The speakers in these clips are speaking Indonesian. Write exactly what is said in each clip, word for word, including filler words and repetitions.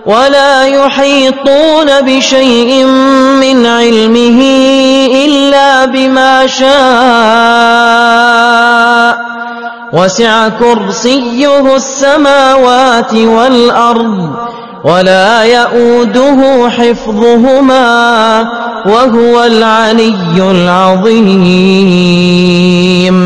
ولا يحيطون بشيء من علمه إلا بما شاء وسع كرسيه السماوات والأرض ولا يؤوده حفظهما وهو العلي العظيم.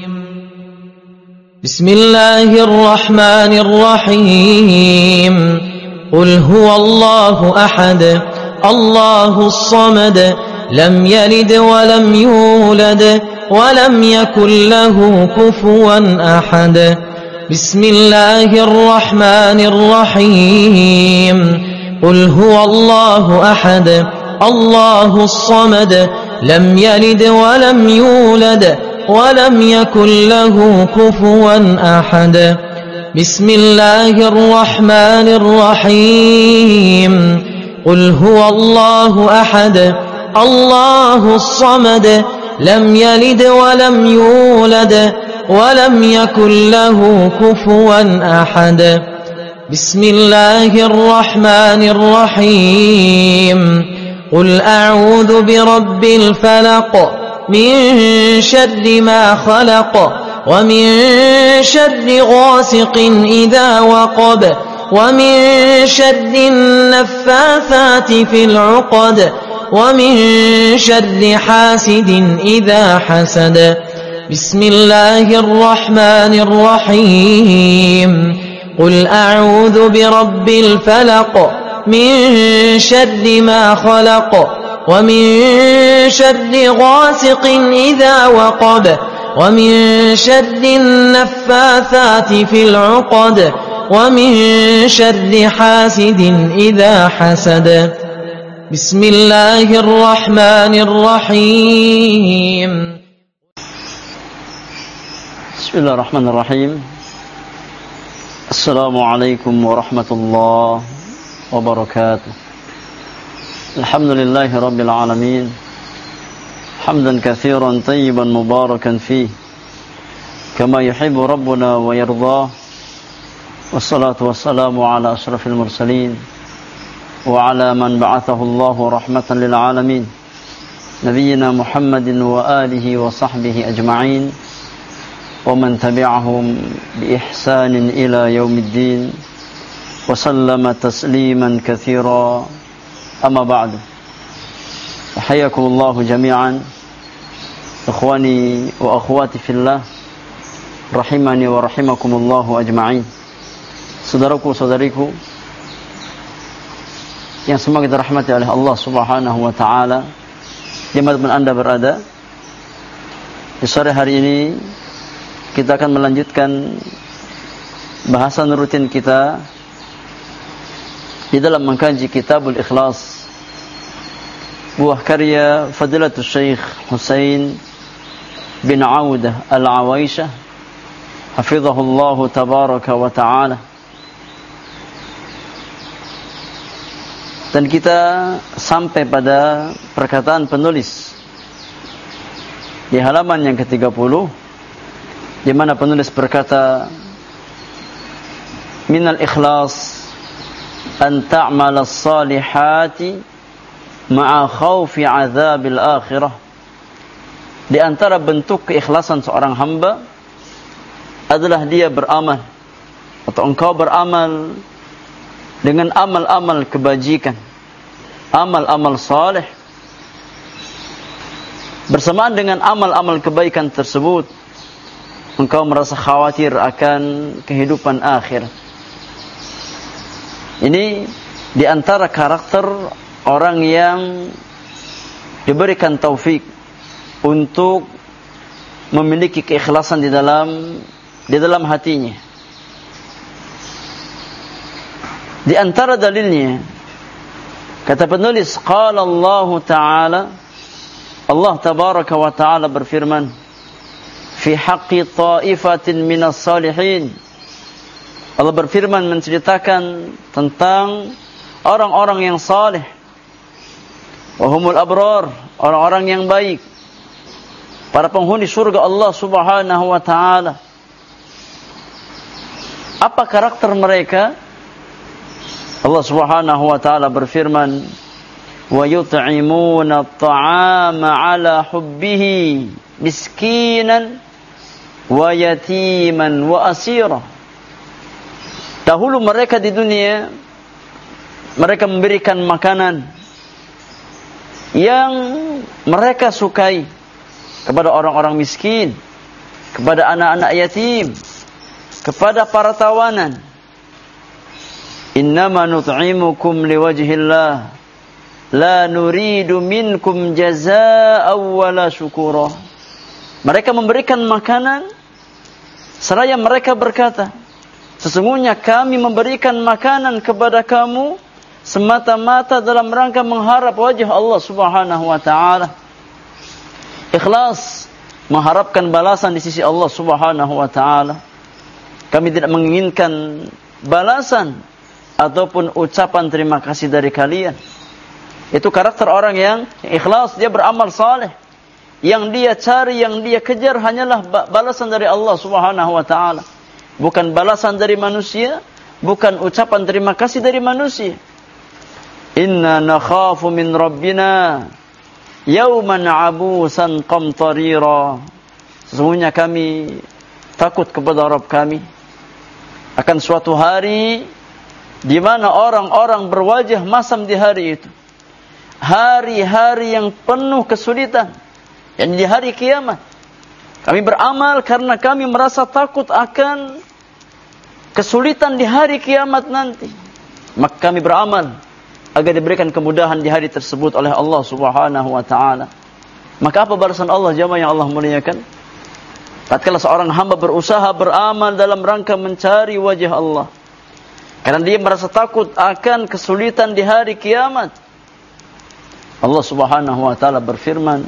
بسم الله الرحمن الرحيم. قل هو الله أحد الله الصمد لم يلد ولم يولد ولم يكن له كفوا أحد. بسم الله الرحمن الرحيم. قل هو الله أحد الله الصمد لم يلد ولم يولد ولم يكن له كفوا أحد. بسم الله الرحمن الرحيم. قل هو الله أحد الله الصمد لم يلد ولم يولد ولم يكن له كفوا أحد. بسم الله الرحمن الرحيم. قل أعوذ برب الفلق من شر ما خلق ومن شر غاسق إذا وقب ومن شر النفاثات في العقد ومن شر حاسد إذا حسد. بسم الله الرحمن الرحيم. قل أعوذ برب الفلق من شر ما خلق ومن شر غاسق إذا وقب ومن شر النفاثات في العقد ومن شر حاسد إذا حسد. بسم الله الرحمن الرحيم. بسم الله الرحمن الرحيم. السلام عليكم ورحمة الله وبركاته. الحمد لله رب العالمين حمدا كثيرا طيبا مباركا فيه كما يحب ربنا ويرضاه، والصلاة والسلام على أشرف المرسلين وعلى من بعثه الله رحمة للعالمين نبينا محمد وآله وصحبه أجمعين ومن تبعهم بإحسان إلى يوم الدين وسلم تسليما كثيرا. أما بعد، حياكم الله جميعا إخواني وأخواتي في الله rahimani wa rahimakumullahu ajma'in. Saudaraku saudariku yang semoga kita rahmati oleh Allah Subhanahu wa taala, dimanapun Anda berada, di sore hari ini kita akan melanjutkan bahasan rutin kita di dalam mengkaji Kitabul Ikhlas, buah karya Fadilatul Syekh Husain bin Audah Al-Awaisyah hafizahullahu tabaraka wa ta'ala. Dan kita sampai pada perkataan penulis di halaman yang ke tiga puluh, di mana penulis berkata, minal ikhlas an ta'mal as-salihati ma'a khawfi 'adzabil akhirah. Di antara bentuk keikhlasan seorang hamba adalah dia beramal, atau engkau beramal dengan amal-amal kebajikan, amal-amal saleh. Bersamaan dengan amal-amal kebaikan tersebut, engkau merasa khawatir akan kehidupan akhir. Ini di antara karakter orang yang diberikan taufik untuk memiliki keikhlasan di dalam di dalam hatinya. Di antara dalilnya, kata penulis, qala Allah Ta'ala, Allah Tabaraka wa Ta'ala berfirman, fi haqqi ta'ifatin minas salihin. Allah berfirman menceritakan tentang orang-orang yang saleh, wa humul abrar, orang-orang yang baik, para penghuni surga Allah Subhanahu wa Ta'ala. Apa karakter mereka? Allah Subhanahu wa taala berfirman, "Wa yut'imuna at-ta'ama 'ala hubbihi miskinan wa yatiman wa asira." Dahulu mereka di dunia mereka memberikan makanan yang mereka sukai kepada orang-orang miskin, kepada anak-anak yatim, kepada para tawanan. Innama nut'imukum liwajhillah la nuridu minkum jazaa'an wala syukura. Mereka memberikan makanan seraya mereka berkata, sesungguhnya kami memberikan makanan kepada kamu semata-mata dalam rangka mengharap wajah Allah Subhanahu wa taala. Ikhlas, mengharapkan balasan di sisi Allah Subhanahu wa taala. Kami tidak menginginkan balasan ataupun ucapan terima kasih dari kalian. Itu karakter orang yang ikhlas, dia beramal saleh. Yang dia cari, yang dia kejar hanyalah balasan dari Allah Subhanahu wa taala. Bukan balasan dari manusia, bukan ucapan terima kasih dari manusia. Inna nakhafu min rabbina yawman abusan qamtarira. Sesungguhnya kami takut kepada Rabb kami akan suatu hari di mana orang-orang berwajah masam di hari itu. Hari-hari yang penuh kesulitan, yang di hari kiamat. Kami beramal karena kami merasa takut akan kesulitan di hari kiamat nanti. Maka kami beramal agar diberikan kemudahan di hari tersebut oleh Allah Subhanahu wa taala. Maka apa balasan Allah jamaah yang Allah muliakan? Tatkala seorang hamba berusaha beramal dalam rangka mencari wajah Allah, karena dia merasa takut akan kesulitan di hari kiamat, Allah Subhanahu wa taala berfirman,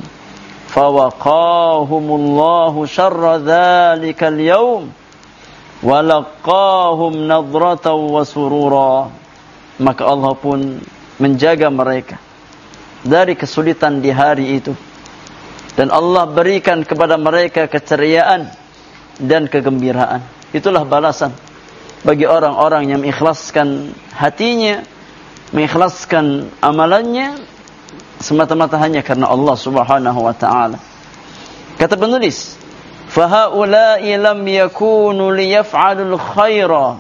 "Fawaqahumullahu syarra dzalikal yaum wa laqahum nadratan wa surura." Maka Allah pun menjaga mereka dari kesulitan di hari itu, dan Allah berikan kepada mereka keceriaan dan kegembiraan. Itulah balasan bagi orang-orang yang mengikhlaskan hatinya, mengikhlaskan amalannya semata-mata hanya karena Allah Subhanahu wa taala. Kata penulis, "Fahaula'i lam yakunu liyaf'alul khaira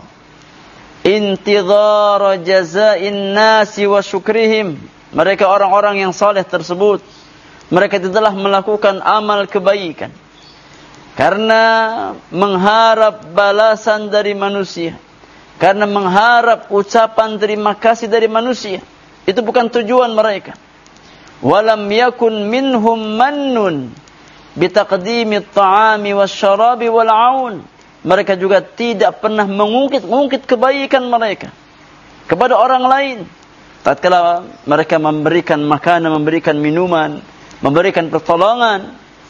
intidhara jazaa'in nasi wa syukrihim." Mereka orang-orang yang saleh tersebut, mereka tidaklah melakukan amal kebaikan karena mengharap balasan dari manusia, karena mengharap ucapan terima kasih dari manusia. Itu bukan tujuan mereka. Walam yakun minhum mannun bitaqdimi at-ta'ami wasyarabi wal 'aun. Mereka juga tidak pernah mengungkit-ungkit kebaikan mereka kepada orang lain. Tatkala mereka memberikan makanan, memberikan minuman, memberikan pertolongan,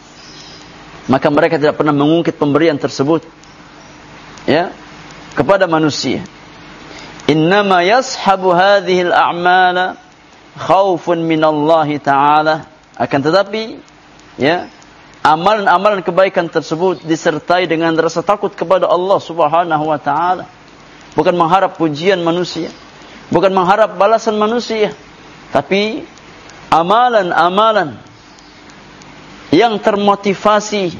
maka mereka tidak pernah mengungkit pemberian tersebut ya kepada manusia. Innama yashabu hadhil a'mala khaufun minallahi ta'ala. Akan tetapi ya, amalan-amalan kebaikan tersebut disertai dengan rasa takut kepada Allah Subhanahu wa taala. Bukan mengharap pujian manusia, bukan mengharap balasan manusia, tapi amalan-amalan yang termotivasi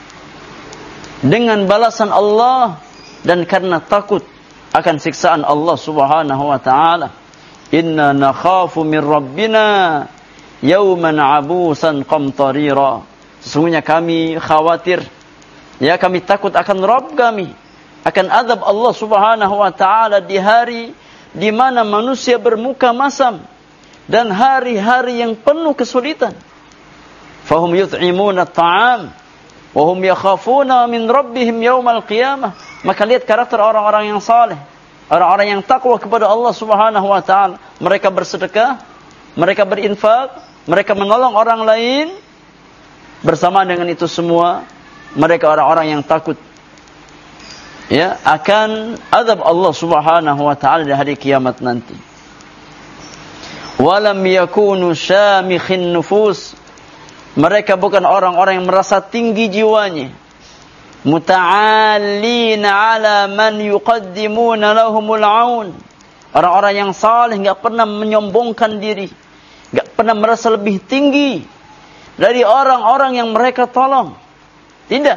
dengan balasan Allah dan karena takut akan siksaan Allah Subhanahu wa taala. Inna nakhafu min rabbina yawman abusan qamtarira. Sesungguhnya kami khawatir, ya kami takut akan Rabb kami, akan azab Allah Subhanahu wa taala di hari di mana manusia bermuka masam dan hari-hari yang penuh kesulitan. Fahum yut'imuna at-ta'am wa hum yakhafuna min rabbihim yaumal qiyamah. Maka lihat karakter orang-orang yang saleh, orang-orang yang takwa kepada Allah Subhanahu wa taala. Mereka bersedekah, mereka berinfak, mereka menolong orang lain. Bersama dengan itu semua, mereka orang-orang yang takut ya akan azab Allah Subhanahu wa taala di hari kiamat nanti. Walam yakunu syamikhin nufus. Mereka bukan orang-orang yang merasa tinggi jiwanya, muta'allina ala man yuqaddimuna lahumul 'aun, Orang-orang yang saleh enggak pernah menyombongkan diri, enggak pernah merasa lebih tinggi dari orang-orang yang mereka tolong. Tidak.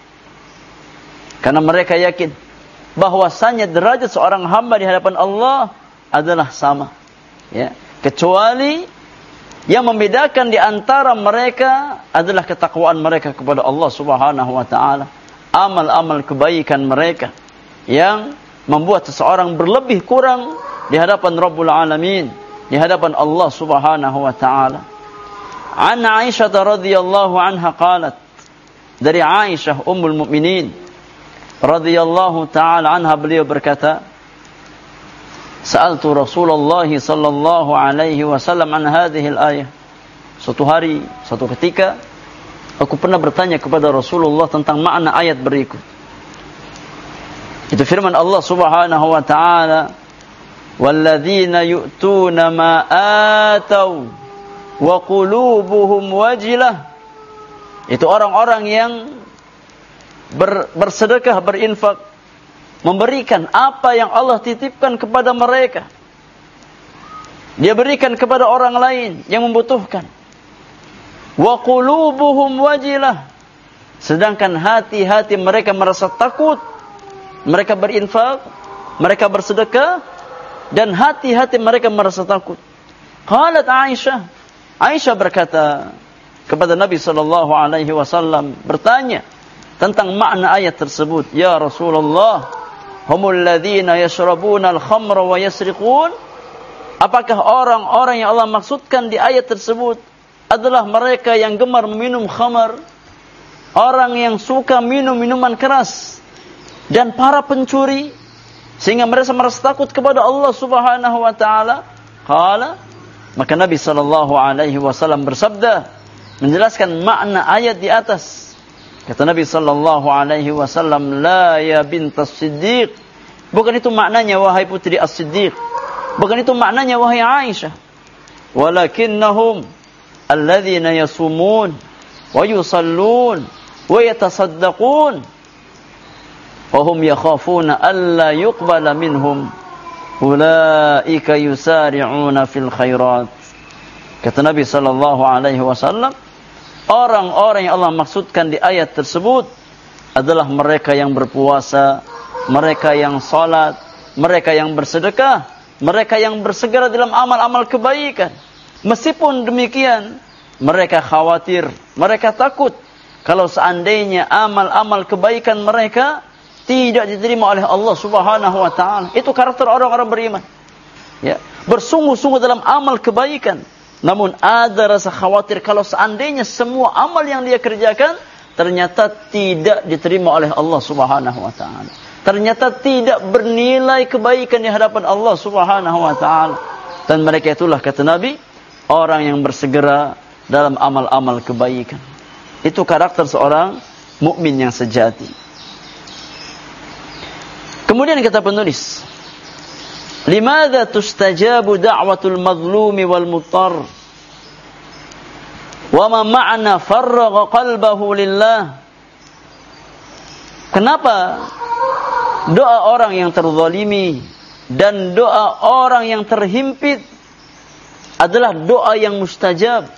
Karena mereka yakin bahwasanya derajat seorang hamba di hadapan Allah adalah sama. Ya, kecuali yang membedakan di antara mereka adalah ketakwaan mereka kepada Allah Subhanahu wa taala. Amal-amal kebaikan mereka yang membuat seseorang berlebih kurang di hadapan Rabbul Alamin, di hadapan Allah Subhanahu wa taala. An Aisyah radhiyallahu anha qalat, dari Aisyah ummul mukminin radhiyallahu taala anha, beliau berkata, Sa'altu Rasulullah sallallahu alaihi wasallam an hadhihi al-ayah. Suatu hari, suatu ketika aku pernah bertanya kepada Rasulullah tentang makna ayat berikut. Itu firman Allah Subhanahu wa taala, "Walladzina yu'tuna ma atau wa qulubuhum wajilah." Itu orang-orang yang ber, bersedekah, berinfak, memberikan apa yang Allah titipkan kepada mereka. Dia berikan kepada orang lain yang membutuhkan. Wa qulubuhum wajilah. Sedangkan hati-hati mereka merasa takut. Mereka berinfak, mereka bersedekah, dan hati-hati mereka merasa takut. Qalat Aisyah. Aisyah berkata kepada Nabi sallallahu alaihi wasallam, bertanya tentang makna ayat tersebut. Ya Rasulullah, humul ladzina yashrabuna al-khamra wa yasriqun? Apakah orang-orang yang Allah maksudkan di ayat tersebut adalah mereka yang gemar minum khamar, orang yang suka minum minuman keras, dan para pencuri, sehingga mereka merasa takut kepada Allah Subhanahu wa taala? Qala, maka Nabi sallallahu alaihi wasallam bersabda menjelaskan makna ayat di atas. Kata Nabi sallallahu alaihi wasallam, la ya bintas Siddiq. Bukan itu maknanya wahai putri As-Siddiq. Bukan itu maknanya wahai Aisyah. Walakinnahum alladzina yasumun wa yusallun wa yatasaddaqun wa hum yakhafuna alla yuqbala minhum. Ulaika yusari'una fil khairat. Kata Nabi sallallahu alaihi wasallam, orang-orang yang Allah maksudkan di ayat tersebut adalah mereka yang berpuasa, mereka yang salat, mereka yang bersedekah, mereka yang bersegera dalam amal-amal kebaikan. Meskipun demikian, mereka khawatir, mereka takut kalau seandainya amal-amal kebaikan mereka tidak diterima oleh Allah Subhanahu wa taala. Itu karakter orang-orang beriman. Ya, bersungguh-sungguh dalam amal kebaikan. Namun ada rasa khawatir kalau seandainya semua amal yang dia kerjakan ternyata tidak diterima oleh Allah Subhanahu wa taala. Ternyata tidak bernilai kebaikan di hadapan Allah Subhanahu wa taala. Dan mereka itulah, kata Nabi, orang yang bersegera dalam amal-amal kebaikan. Itu karakter seorang mukmin yang sejati. Kemudian kata penulis, limadza tustajabu da'watul mazlumi wal muttar? Wa ma ma'na farraga qalbahu lillah? Kenapa doa orang yang terzalimi dan doa orang yang terhimpit adalah doa yang mustajab,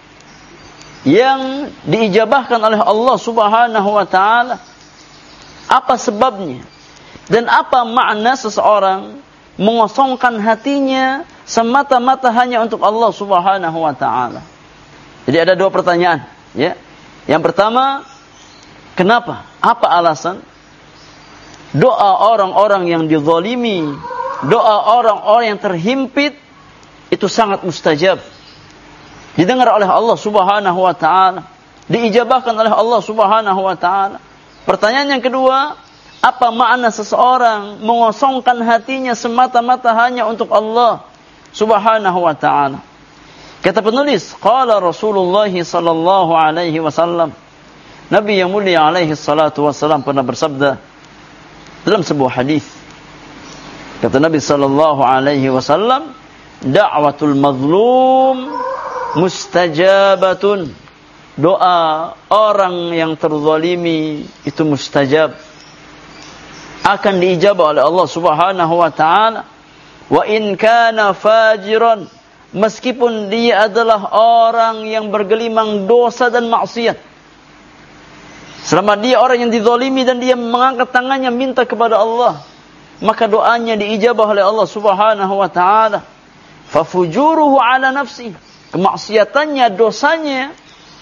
yang diijabahkan oleh Allah Subhanahu wa taala? Apa sebabnya? Dan apa makna seseorang mengosongkan hatinya semata-mata hanya untuk Allah Subhanahu wa taala? Jadi ada dua pertanyaan, ya. Yang pertama, kenapa? Apa alasan doa orang-orang yang dizalimi, doa orang-orang yang terhimpit itu sangat mustajab, didengar oleh Allah Subhanahu wa taala, diijabahkan oleh Allah Subhanahu wa taala? Pertanyaan yang kedua, apa makna seseorang mengosongkan hatinya semata-mata hanya untuk Allah Subhanahu wa taala? Kata penulis, qala Rasulullah sallallahu alaihi wasallam, Nabi yang mulia alaihi salatu wasallam pernah bersabda dalam sebuah hadis. Kata Nabi sallallahu alaihi wasallam, da'watul mazlum mustajabatun. Doa orang yang terzalimi itu mustajab, akan diijabah oleh Allah Subhanahu wa taala. Wa in kana fajiran, meskipun dia adalah orang yang bergelimang dosa dan maksiat. Selama dia orang yang dizalimi dan dia mengangkat tangannya minta kepada Allah, maka doanya diijabah oleh Allah Subhanahu wa taala. Fa fujuruhu ala nafsi, kemaksiatannya, dosanya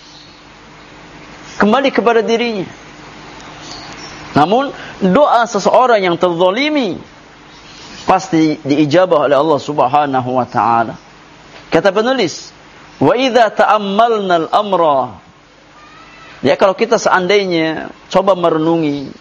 kembali kepada dirinya. Namun doa seseorang yang terzalimi pasti diijabah oleh Allah Subhanahu wa taala. Kata penulis, wa idza ta'ammalna al-amra, ya kalau kita seandainya coba merenungi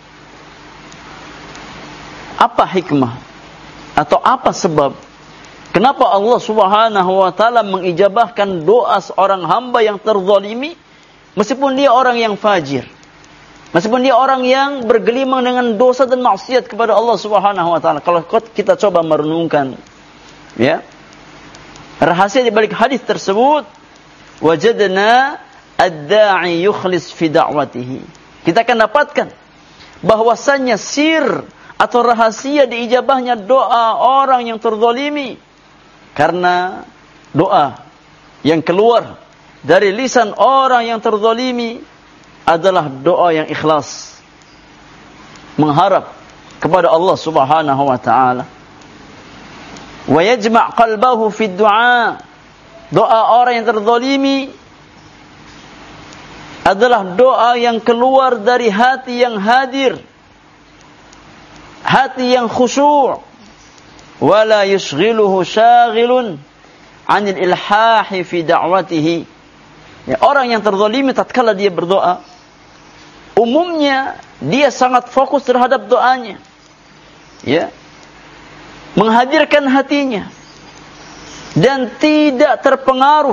apa hikmah atau apa sebab kenapa Allah Subhanahu wa taala mengijabahkan doa seorang hamba yang terzalimi meskipun dia orang yang fajir, meskipun dia orang yang bergelimang dengan dosa dan maksiat kepada Allah Subhanahu wa taala. Kalau kita coba merenungkan, ya, rahasia di balik hadis tersebut, wajadna ad-da'i yukhlis fi da'watihi. Kita akan dapatkan bahwasannya sir atau rahasia diijabahnya doa orang yang terzalimi karena doa yang keluar dari lisan orang yang terzalimi adalah doa yang ikhlas, mengharap kepada Allah Subhanahu wa taala. Wa yajma' qalbahu fi du'a, doa orang yang terzalimi adalah doa yang keluar dari hati yang hadir, hati yang khusyuk. Wala yushghiluhu shaghilun 'anil ilhahi fi da'watihi. Ya, orang yang terzalimi tatkala dia berdoa, umumnya dia sangat fokus terhadap doanya, ya, menghadirkan hatinya dan tidak terpengaruh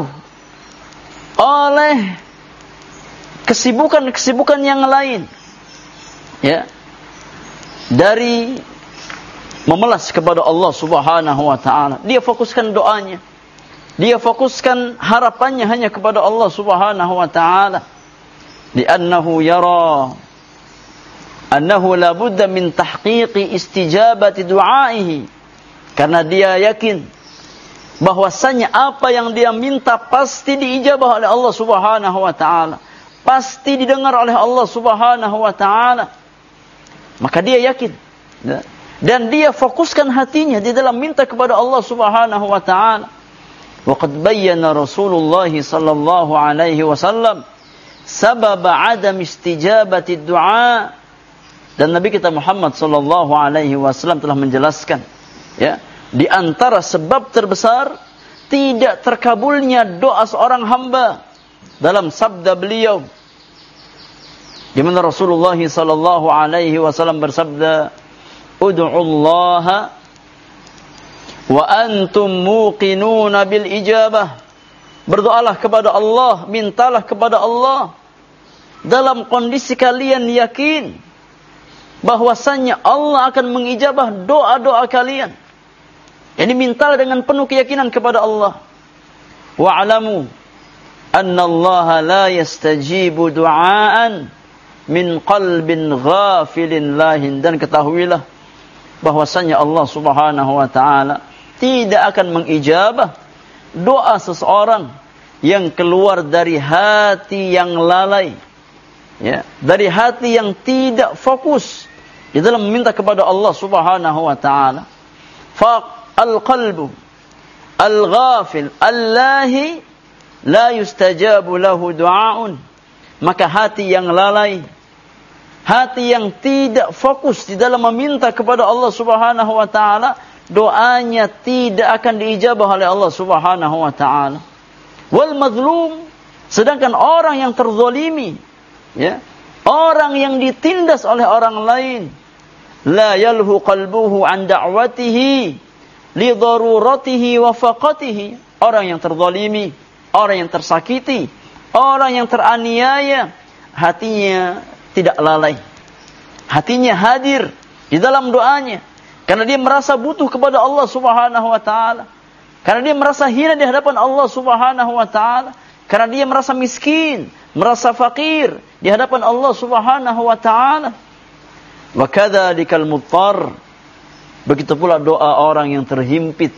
oleh kesibukan-kesibukan yang lain, ya, dari memelas kepada Allah Subhanahu wa taala. Dia fokuskan doanya, dia fokuskan harapannya hanya kepada Allah Subhanahu wa taala. Li'annahu yara annahu la budda min tahqiqi istijabati du'aihi. Karena dia yakin bahwasanya apa yang dia minta pasti diijabah oleh Allah Subhanahu wa taala, pasti didengar oleh Allah Subhanahu wa taala. Maka dia yakin, dan dia fokuskan hatinya di dalam minta kepada Allah Subhanahu wa taala. Waqad bayyana Rasulullah sallallahu alaihi wasallam sabab adam istijabati du'a, dan Nabi kita Muhammad sallallahu alaihi wasallam telah menjelaskan, ya, di antara sebab terbesar tidak terkabulnya doa seorang hamba dalam sabda beliau, di mana Rasulullah sallallahu alaihi wasallam bersabda, ud'ullaha wa antum muqinuna bil ijabah. Berdoalah kepada Allah, mintalah kepada Allah dalam kondisi kalian yakin bahwasannya Allah akan mengijabah doa-doa kalian. Yani mintalah dengan penuh keyakinan kepada Allah. Wa'lamu anna Allah la yastajibu du'aan min qalbin ghafilin lahin, dan ketahuilah bahwasanya Allah Subhanahu wa taala tidak akan mengijabah doa seseorang yang keluar dari hati yang lalai, ya, dari hati yang tidak fokus di dalam meminta kepada Allah Subhanahu wa taala. Fa al-qalbu al-ghafil allahi la yustajabu lahu du'aun, maka hati yang lalai, hati yang tidak fokus di dalam meminta kepada Allah Subhanahu wa taala, doanya tidak akan diijabah oleh Allah Subhanahu wa taala. Wal mazlum, sedangkan orang yang terzalimi, ya, orang yang ditindas oleh orang lain, la yalhu qalbuhu an da'watihi li daruratihi wa faqatihi. Orang yang terzalimi, orang yang tersakiti, orang yang teraniaya, hatinya tidak lalai, hatinya hadir di dalam doanya, karena dia merasa butuh kepada Allah Subhanahu wa taala, karena dia merasa hina di hadapan Allah Subhanahu wa taala, karena dia merasa miskin, merasa fakir di hadapan Allah Subhanahu wa taala. Wa kadzalikal muttar Begitu pula doa orang yang terhimpit.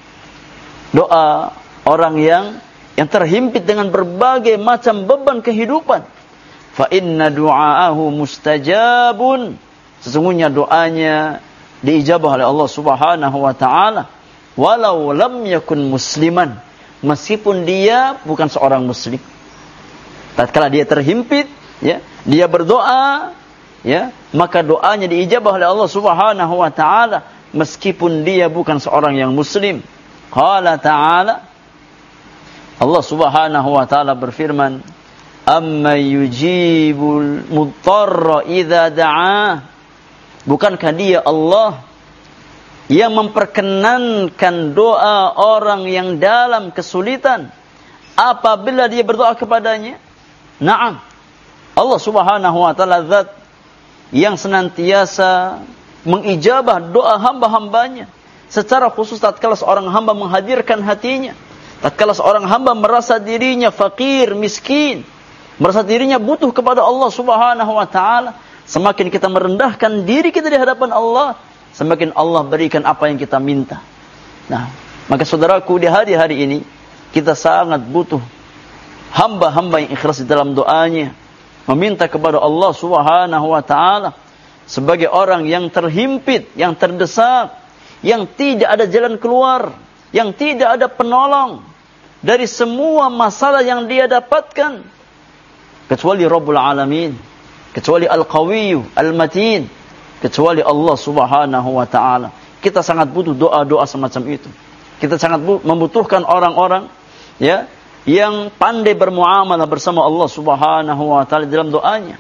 Doa orang yang yang terhimpit dengan berbagai macam beban kehidupan. Fa inna du'aahu mustajabun. Sesungguhnya doanya diijabah oleh Allah Subhanahu wa taala walau lam yakun musliman, meskipun dia bukan seorang muslim. Tatkala dia terhimpit, ya, dia berdoa, ya, maka doanya diijabah oleh Allah Subhanahu wa taala meskipun dia bukan seorang yang muslim. Qala ta'ala, Allah Subhanahu wa taala berfirman, "Amma yujibul mudtarra idza da'a." Bukankah dia Allah yang memperkenankan doa orang yang dalam kesulitan apabila dia berdoa kepadanya? Naam. Allah Subhanahu wa taala zat yang senantiasa mengijabah doa hamba-hambanya. Secara khusus tatkala seorang hamba menghadirkan hatinya, tatkala seorang hamba merasa dirinya fakir, miskin, merasa dirinya butuh kepada Allah Subhanahu wa taala, semakin kita merendahkan diri kita di hadapan Allah, semakin Allah berikan apa yang kita minta. Nah, maka saudaraku, di hari-hari ini kita sangat butuh hamba-hamba yang ikhlas di dalam doanya, meminta kepada Allah Subhanahu wa taala sebagai orang yang terhimpit, yang terdesak, yang tidak ada jalan keluar, yang tidak ada penolong dari semua masalah yang dia dapatkan kecuali Rabbul Alamin, kecuali Al-Qawiyyu Al-Matin, kecuali Allah Subhanahu wa taala. Kita sangat butuh doa-doa semacam itu. Kita sangat membutuhkan orang-orang, ya, yang pandai bermuamalah bersama Allah Subhanahu wa taala dalam doanya.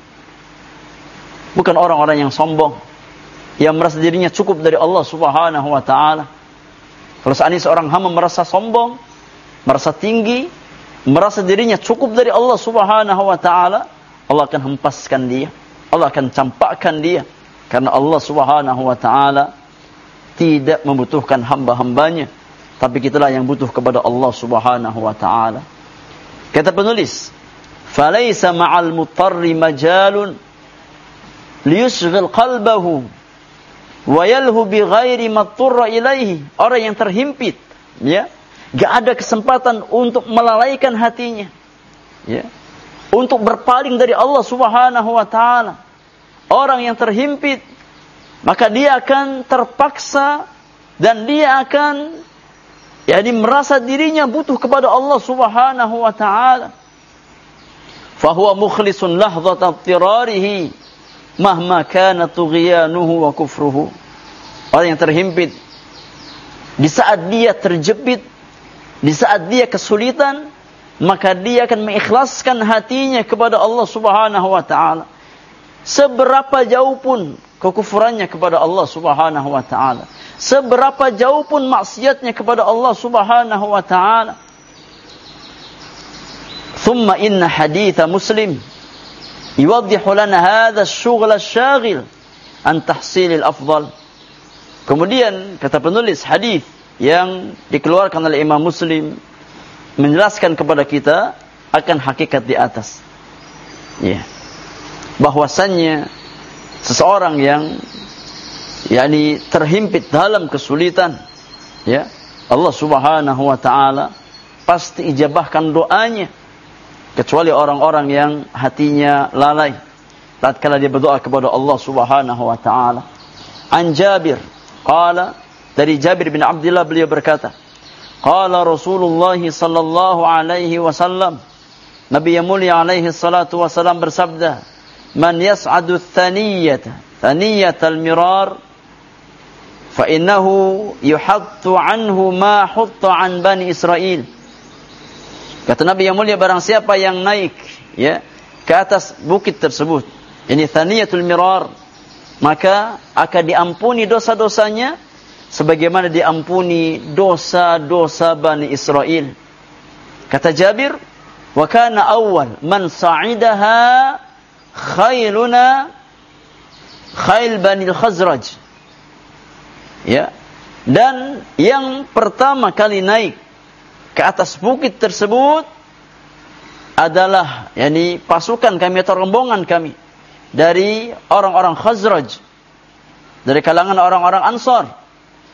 Bukan orang-orang yang sombong, yang merasa dirinya cukup dari Allah Subhanahu wa taala. Kalau seandainya seorang hamba merasa sombong, merasa tinggi, merasa dirinya cukup dari Allah Subhanahu wa taala, Allah akan hempaskan dia, Allah akan campakkan dia, karena Allah Subhanahu wa taala tidak membutuhkan hamba-hambanya, tapi kitalah yang butuh kepada Allah Subhanahu wa taala. Kata penulis, "Falaisa ma'al mutarri majalun liyushghil qalbahu wa yalhu bi ghairi matturra ilaihi." Orang yang terhimpit, ya, enggak ada kesempatan untuk melalaikan hatinya, ya, untuk berpaling dari Allah Subhanahu wa taala. Orang yang terhimpit, maka dia akan terpaksa dan dia akan, yakni, merasa dirinya butuh kepada Allah Subhanahu wa taala. Fa huwa mukhlisun lahzat attirarihi mahma kana tughyanuhu wa kufruhu. Orang yang terhimpit, di saat dia terjepit, di saat dia kesulitan, maka dia akan mengikhlaskan hatinya kepada Allah Subhanahu wa taala. Seberapa jauh pun kekufurannya kepada Allah Subhanahu wa taala, seberapa jauh pun maksiatnya kepada Allah Subhanahu wa taala. Thumma inna haditha Muslim yuwaddihu lana hadha asy-syughla asy-syaghil an tahsilil afdal. Kemudian kata penulis, hadis yang dikeluarkan oleh Imam Muslim menjelaskan kepada kita akan hakikat di atas, ya, bahwasannya seseorang yang, yakni, terhimpit dalam kesulitan, ya, Allah Subhanahu wa taala pasti ijabahkan doanya, kecuali orang-orang yang hatinya lalai tatkala dia berdoa kepada Allah Subhanahu wa taala. An Jabir qala, dari Jabir bin Abdullah beliau berkata, qala Rasulullah sallallahu alaihi wasallam, Nabi yang mulia alaihi salatu wasallam bersabda, man yas'adu thaniyata thaniyatal mirar fa innahu yuhattu anhu ma hutta an bani Israil. Kata Nabi yang mulia, barang siapa yang naik, ya, ke atas bukit tersebut, ini thaniyatul mirar, maka akan diampuni dosa-dosanya sebagaimana diampuni dosa-dosa Bani Israel. Kata Jabir, wa kana awwal man sa'idaha khailuna khail Bani al-Khazraj. Ya. Dan yang pertama kali naik ke atas bukit tersebut adalah, yakni, pasukan kami atau rombongan kami dari orang-orang Khazraj, dari kalangan orang-orang Ansar.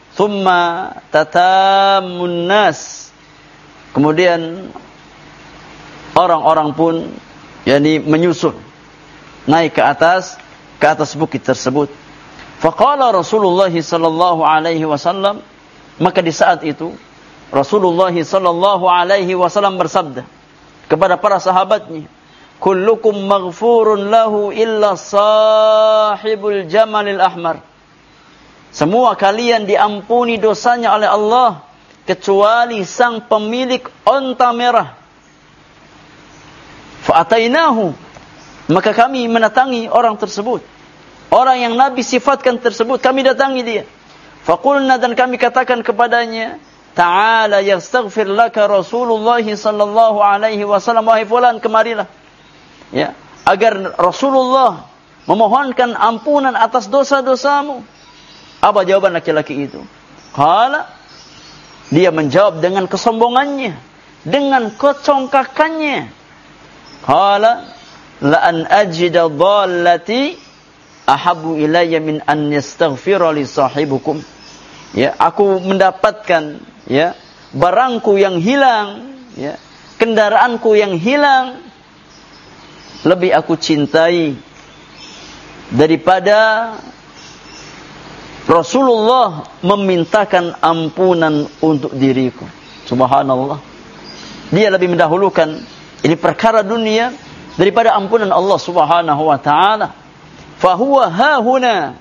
thumma tatamun nas. Kemudian orang-orang pun yakni menyusul naik ke atas ke atas bukit tersebut. Faqala Rasulullah sallallahu alaihi wasallam, maka di saat itu Rasulullah sallallahu alaihi wasallam bersabda kepada para sahabatnya, kullukum maghfurun lahu illa sahibul jamalil ahmar. Semua kalian diampuni dosanya oleh Allah kecuali sang pemilik onta merah. Fa'atainahu, maka kami mendatangi orang tersebut. Orang yang Nabi sifatkan tersebut, kami datangi dia. Faqulna, dan kami katakan kepadanya, ta'ala yastaghfir laka Rasulullah sallallahu alaihi wasallam, wahai fulan, kemarilah. Ya, agar Rasulullah memohonkan ampunan atas dosa-dosamu. Apa jawaban laki-laki itu? Qala, dia menjawab dengan kesombongannya, dengan kecongkakannya. Qala, la an ajida dhallati ahabbu ilayya min an yastaghfira li sahibukum. Ya, aku mendapatkan ya barangku yang hilang, ya, kendaraanku yang hilang lebih aku cintai daripada Rasulullah memintakan ampunan untuk diriku. Subhanallah. Dia lebih mendahulukan ini perkara dunia daripada ampunan Allah Subhanahu wa taala. Fahuwa hahuna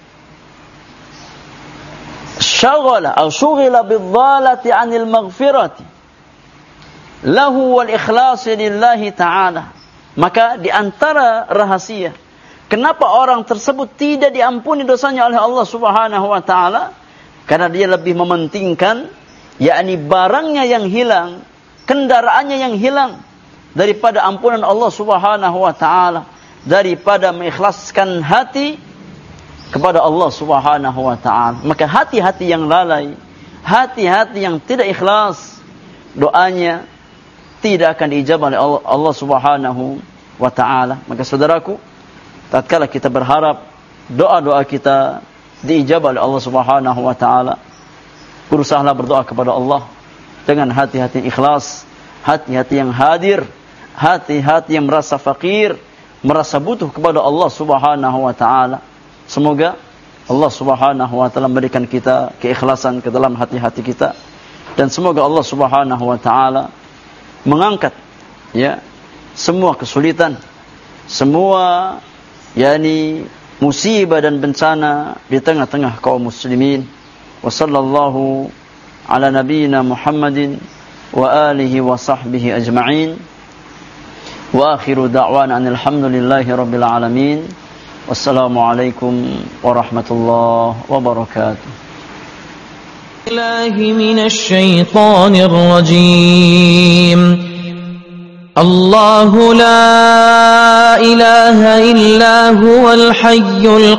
syaghala atau syughila bidhalati 'anil maghfirati lahu wal ikhlas lillahi ta'ala. Maka di antara rahasia kenapa orang tersebut tidak diampuni dosanya oleh Allah Subhanahu wa taala, karena dia lebih mementingkan yakni barangnya yang hilang, kendaraannya yang hilang daripada ampunan Allah Subhanahu wa taala, daripada mengikhlaskan hati kepada Allah Subhanahu wa taala. Maka hati-hati yang lalai, hati-hati yang tidak ikhlas, doanya tidak akan diijabah oleh Allah Subhanahu wa taala. Maka saudaraku, tatkala kita berharap doa-doa kita diijabah oleh Allah Subhanahu wa taala, berusahalah berdoa kepada Allah dengan hati-hati ikhlas, hati-hati yang hadir, hati-hati yang merasa fakir, merasa butuh kepada Allah Subhanahu wa taala. Semoga Allah Subhanahu wa taala memberikan kita keikhlasan ke dalam hati-hati kita, dan semoga Allah Subhanahu wa taala mengangkat ya semua kesulitan, semua yakni musibah dan bencana di tengah-tengah kaum muslimin. Wa sallallahu ala nabiyyina Muhammadin wa alihi wa sahbihi ajma'in. Wa akhiru da'wana alhamdulillahi rabbil alamin. Wassalamualaikum warahmatullahi wabarakatuh. Billahi minasy syaithanir rajim. Allahu la ilaha illa huwal hayyul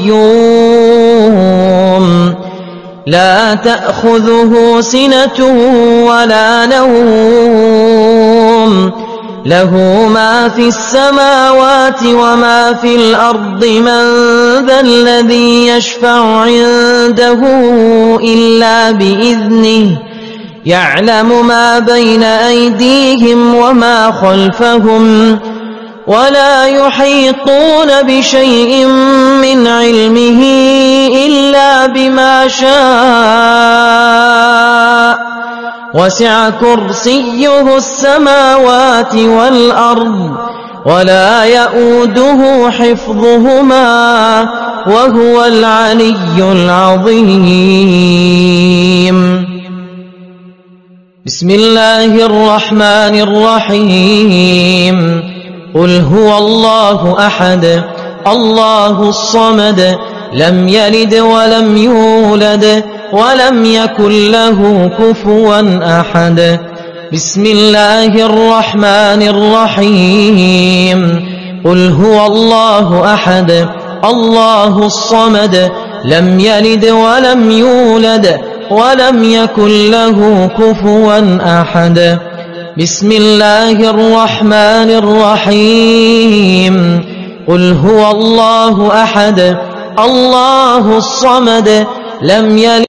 qayyum. La ta'khudhuhu sinatun wa la nawm. له ما في السماوات وما في الأرض من ذا الذي يشفع عنده إلا بإذنه يعلم ما بين أيديهم وما خلفهم ولا يحيطون بشيء من علمه إلا بما شاء وسع كرسيه السماوات والأرض ولا يؤوده حفظهما وهو العلي العظيم. بسم الله الرحمن الرحيم. قل هو الله أحد الله الصمد لم يلد ولم يولد ولم يكن له كفوا أحد. بسم الله الرحمن الرحيم. قل هو الله أحد الله الصمد لم يلد ولم يولد ولم يكن له كفوا أحد. بسم الله الرحمن الرحيم. قل هو الله أحد الله الصمد لم يلد